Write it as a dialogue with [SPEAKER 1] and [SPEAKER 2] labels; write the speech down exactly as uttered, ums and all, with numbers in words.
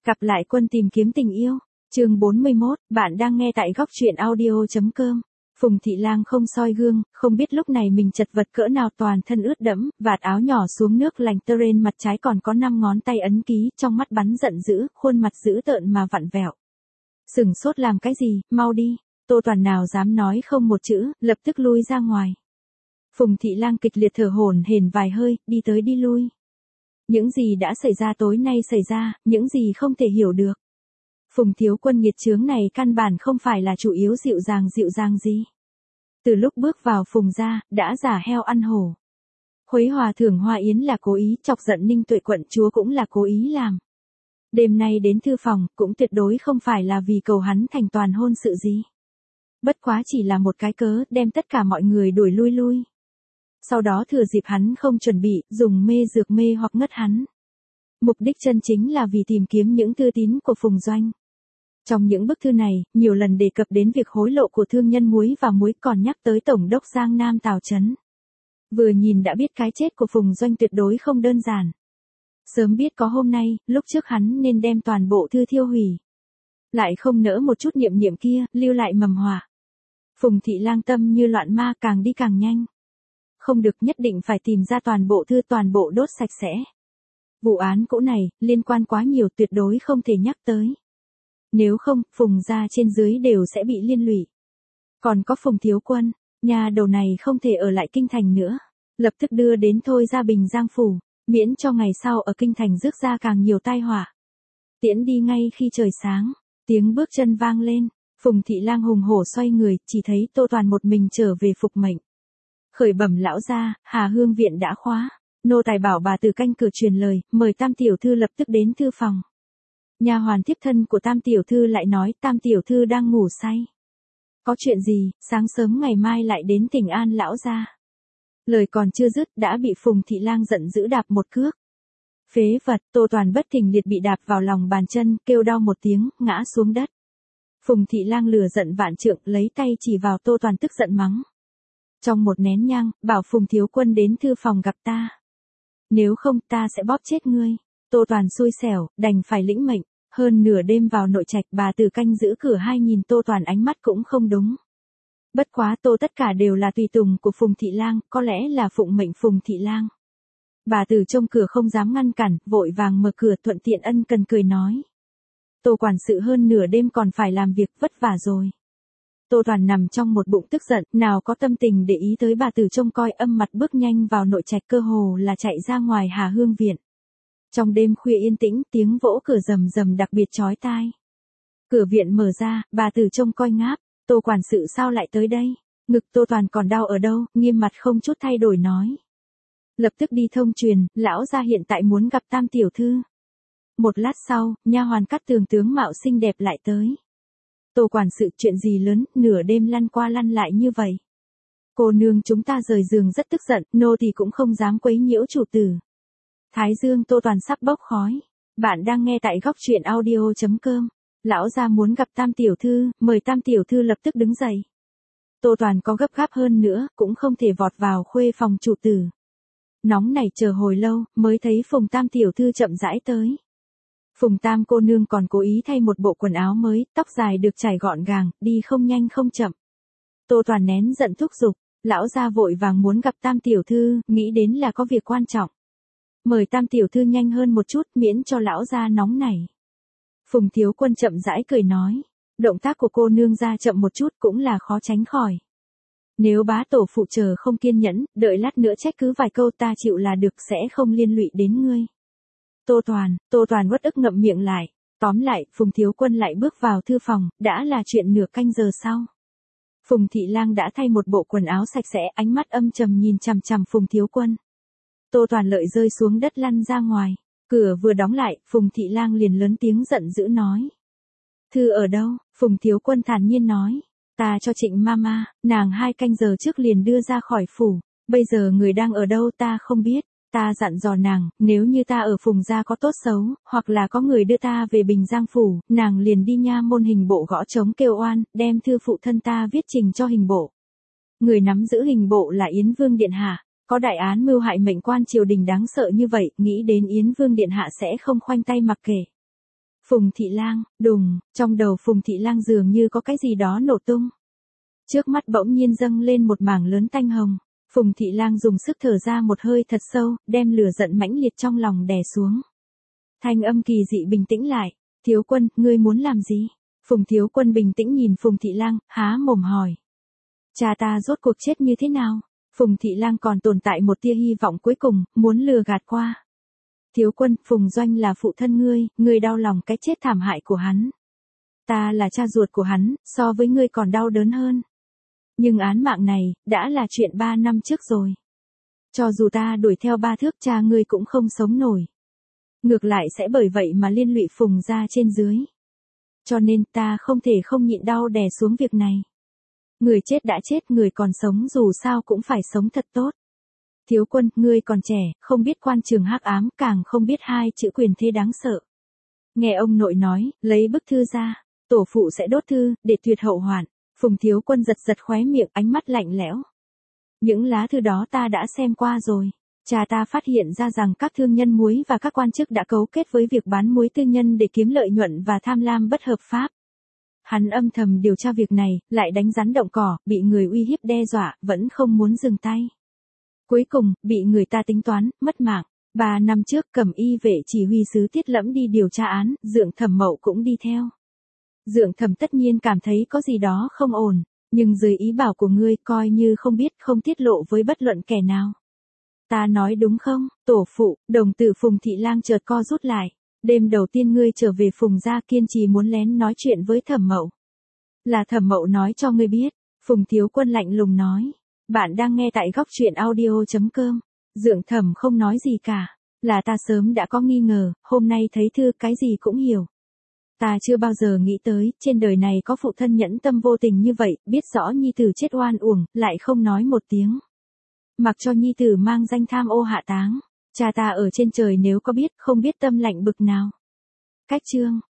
[SPEAKER 1] Gặp lại quân tìm kiếm tình yêu. Chương bốn mươi mốt, bạn đang nghe tại góc truyện audio chấm com. Phùng Thị Lang không soi gương, không biết lúc này mình chật vật cỡ nào, toàn thân ướt đẫm, vạt áo nhỏ xuống nước lạnh tơ rên, mặt trái còn có năm ngón tay ấn ký, trong mắt bắn giận dữ, khuôn mặt dữ tợn mà vặn vẹo. Sừng sốt làm cái gì, mau đi. Tô Toàn nào dám nói không một chữ, lập tức lui ra ngoài. Phùng Thị Lang kịch liệt thở hổn hển vài hơi, đi tới đi lui. Những gì đã xảy ra tối nay xảy ra, những gì không thể hiểu được. Phùng thiếu quân nghiệt chướng này căn bản không phải là chủ yếu dịu dàng dịu dàng gì. Từ lúc bước vào Phùng gia, đã giả heo ăn hổ. Khuấy hòa thưởng Hoa Yến là cố ý, chọc giận Ninh Tuệ quận chúa cũng là cố ý làm. Đêm nay đến thư phòng, cũng tuyệt đối không phải là vì cầu hắn thành toàn hôn sự gì. Bất quá chỉ là một cái cớ, đem tất cả mọi người đuổi lui lui. Sau đó thừa dịp hắn không chuẩn bị, dùng mê dược mê hoặc ngất hắn. Mục đích chân chính là vì tìm kiếm những thư tín của Phùng Doanh. Trong những bức thư này, nhiều lần đề cập đến việc hối lộ của thương nhân muối và muối, còn nhắc tới Tổng đốc Giang Nam Tào Chấn. Vừa nhìn đã biết cái chết của Phùng Doanh tuyệt đối không đơn giản. Sớm biết có hôm nay, lúc trước hắn nên đem toàn bộ thư thiêu hủy. Lại không nỡ một chút niệm niệm kia, lưu lại mầm họa. Phùng Thị Lang tâm như loạn ma, càng đi càng nhanh. Không được, nhất định phải tìm ra toàn bộ thư, toàn bộ đốt sạch sẽ. Vụ án cũ này, liên quan quá nhiều, tuyệt đối không thể nhắc tới. Nếu không, Phùng gia trên dưới đều sẽ bị liên lụy. Còn có Phùng thiếu quân, nhà đầu này không thể ở lại kinh thành nữa. Lập tức đưa đến thôi ra Bình Giang phủ, miễn cho ngày sau ở kinh thành rước ra càng nhiều tai họa. Tiễn đi ngay khi trời sáng, tiếng bước chân vang lên, Phùng Thị Lang hùng hổ xoay người, chỉ thấy Tô Toàn một mình trở về phục mệnh. Khởi bẩm lão gia, Hà Hương viện đã khóa. Nô tài bảo bà từ canh cửa truyền lời, mời Tam tiểu thư lập tức đến thư phòng. Nha hoàn tiếp thân của Tam tiểu thư lại nói, Tam tiểu thư đang ngủ say. Có chuyện gì, sáng sớm ngày mai lại đến Tỉnh An lão gia. Lời còn chưa dứt, đã bị Phùng Thị Lang giận dữ đạp một cước. Phế vật, Tô Toàn bất thình liệt bị đạp vào lòng bàn chân, kêu đau một tiếng, ngã xuống đất. Phùng Thị Lang lửa giận vạn trượng, lấy tay chỉ vào Tô Toàn tức giận mắng. Trong một nén nhang, bảo Phùng thiếu quân đến thư phòng gặp ta. Nếu không ta sẽ bóp chết ngươi. Tô Toàn xui xẻo, đành phải lĩnh mệnh. Hơn nửa đêm vào nội trạch, bà từ canh giữ cửa hai nhìn Tô Toàn ánh mắt cũng không đúng. Bất quá Tô tất cả đều là tùy tùng của Phùng Thị Lang, có lẽ là phụng mệnh Phùng Thị Lang. Bà từ trong cửa không dám ngăn cản, vội vàng mở cửa, thuận tiện ân cần cười nói. Tô quản sự hơn nửa đêm còn phải làm việc, vất vả rồi. Tô Toàn nằm trong một bụng tức giận, nào có tâm tình để ý tới bà từ trông coi, âm mặt bước nhanh vào nội trạch, cơ hồ là chạy ra ngoài Hà Hương viện. Trong đêm khuya yên tĩnh, tiếng vỗ cửa rầm rầm đặc biệt chói tai. Cửa viện mở ra, bà từ trông coi ngáp, Tô quản sự sao lại tới đây? Ngực Tô Toàn còn đau ở đâu, nghiêm mặt không chút thay đổi nói. Lập tức đi thông truyền, lão gia hiện tại muốn gặp Tam tiểu thư. Một lát sau, nha hoàn Cát Tường tướng mạo xinh đẹp lại tới. Tô quản sự, chuyện gì lớn, nửa đêm lăn qua lăn lại như vậy. Cô nương chúng ta rời giường rất tức giận, nô thì cũng không dám quấy nhiễu chủ tử. Thái dương Tô Toàn sắp bốc khói. Bạn đang nghe tại góc truyện audio chấm com. Lão gia muốn gặp Tam tiểu thư, mời Tam tiểu thư lập tức đứng dậy. Tô Toàn có gấp gáp hơn nữa, cũng không thể vọt vào khuê phòng chủ tử. Nóng này chờ hồi lâu, mới thấy Phùng Tam tiểu thư chậm rãi tới. Phùng Tam cô nương còn cố ý thay một bộ quần áo mới, tóc dài được chải gọn gàng, đi không nhanh không chậm. Tô Toàn nén giận thúc giục, lão gia vội vàng muốn gặp Tam tiểu thư, nghĩ đến là có việc quan trọng. Mời Tam tiểu thư nhanh hơn một chút, miễn cho lão gia nóng nảy. Phùng thiếu quân chậm rãi cười nói, động tác của cô nương gia chậm một chút cũng là khó tránh khỏi. Nếu bá tổ phụ chờ không kiên nhẫn, đợi lát nữa trách cứ vài câu ta chịu là được, sẽ không liên lụy đến ngươi. Tô Toàn, Tô Toàn uất ức ngậm miệng lại. Tóm lại, Phùng thiếu quân lại bước vào thư phòng, đã là chuyện nửa canh giờ sau. Phùng Thị Lang đã thay một bộ quần áo sạch sẽ, ánh mắt âm trầm nhìn chằm chằm Phùng thiếu quân. Tô Toàn lợi rơi xuống đất lăn ra ngoài. Cửa vừa đóng lại, Phùng Thị Lang liền lớn tiếng giận dữ nói. Thư ở đâu? Phùng thiếu quân thản nhiên nói. Ta cho Trịnh Mama, nàng hai canh giờ trước liền đưa ra khỏi phủ. Bây giờ người đang ở đâu ta không biết. Ta dặn dò nàng, nếu như ta ở Phùng gia có tốt xấu, hoặc là có người đưa ta về Bình Giang phủ, nàng liền đi nha môn hình bộ gõ trống kêu oan, đem thư phụ thân ta viết trình cho hình bộ. Người nắm giữ hình bộ là Yến Vương điện hạ, có đại án mưu hại mệnh quan triều đình đáng sợ như vậy, nghĩ đến Yến Vương điện hạ sẽ không khoanh tay mặc kệ. Phùng Thị Lang, đùng, trong đầu Phùng Thị Lang dường như có cái gì đó nổ tung. Trước mắt bỗng nhiên dâng lên một mảng lớn tanh hồng. Phùng Thị Lang dùng sức thở ra một hơi thật sâu, đem lửa giận mãnh liệt trong lòng đè xuống. Thanh âm kỳ dị bình tĩnh lại. Thiếu Quân, ngươi muốn làm gì? Phùng Thiếu Quân bình tĩnh nhìn Phùng Thị Lang, há mồm hỏi. Cha ta rốt cuộc chết như thế nào? Phùng Thị Lang còn tồn tại một tia hy vọng cuối cùng, muốn lừa gạt qua. Thiếu Quân, Phùng Doanh là phụ thân ngươi, ngươi đau lòng cái chết thảm hại của hắn. Ta là cha ruột của hắn, so với ngươi còn đau đớn hơn. Nhưng án mạng này, đã là chuyện ba năm trước rồi. Cho dù ta đuổi theo ba thước cha ngươi cũng không sống nổi. Ngược lại sẽ bởi vậy mà liên lụy Phùng gia trên dưới. Cho nên ta không thể không nhịn đau đè xuống việc này. Người chết đã chết, người còn sống dù sao cũng phải sống thật tốt. Thiếu Quân, ngươi còn trẻ, không biết quan trường hắc ám, càng không biết hai chữ quyền thế đáng sợ. Nghe ông nội nói, lấy bức thư ra, tổ phụ sẽ đốt thư, để tuyệt hậu hoạn. Phùng Thiếu Quân giật giật khóe miệng, ánh mắt lạnh lẽo. Những lá thư đó ta đã xem qua rồi. Cha ta phát hiện ra rằng các thương nhân muối và các quan chức đã cấu kết với việc bán muối tư nhân để kiếm lợi nhuận và tham lam bất hợp pháp. Hắn âm thầm điều tra việc này, lại đánh rắn động cỏ, bị người uy hiếp đe dọa, vẫn không muốn dừng tay. Cuối cùng, bị người ta tính toán, mất mạng. Ba năm trước Cẩm Y vệ chỉ huy sứ Tiết Lẫm đi điều tra án, Dượng Thẩm Mậu cũng đi theo. Dượng Thẩm tất nhiên cảm thấy có gì đó không ổn, nhưng dưới ý bảo của ngươi coi như không biết, không tiết lộ với bất luận kẻ nào. Ta nói đúng không, tổ phụ? Đồng tử Phùng Thị Lang chợt co rút lại. Đêm đầu tiên ngươi trở về Phùng gia kiên trì muốn lén nói chuyện với Thẩm Mậu. Là Thẩm Mậu nói cho ngươi biết. Phùng Thiếu Quân lạnh lùng nói. Bạn đang nghe tại góc truyện audio chấm com. Dượng Thẩm không nói gì cả. Là ta sớm đã có nghi ngờ, hôm nay thấy thư cái gì cũng hiểu. Ta chưa bao giờ nghĩ tới, trên đời này có phụ thân nhẫn tâm vô tình như vậy, biết rõ nhi tử chết oan uổng, lại không nói một tiếng. Mặc cho nhi tử mang danh tham ô hạ táng. Cha ta ở trên trời nếu có biết, không biết tâm lạnh bực nào. Cách chương.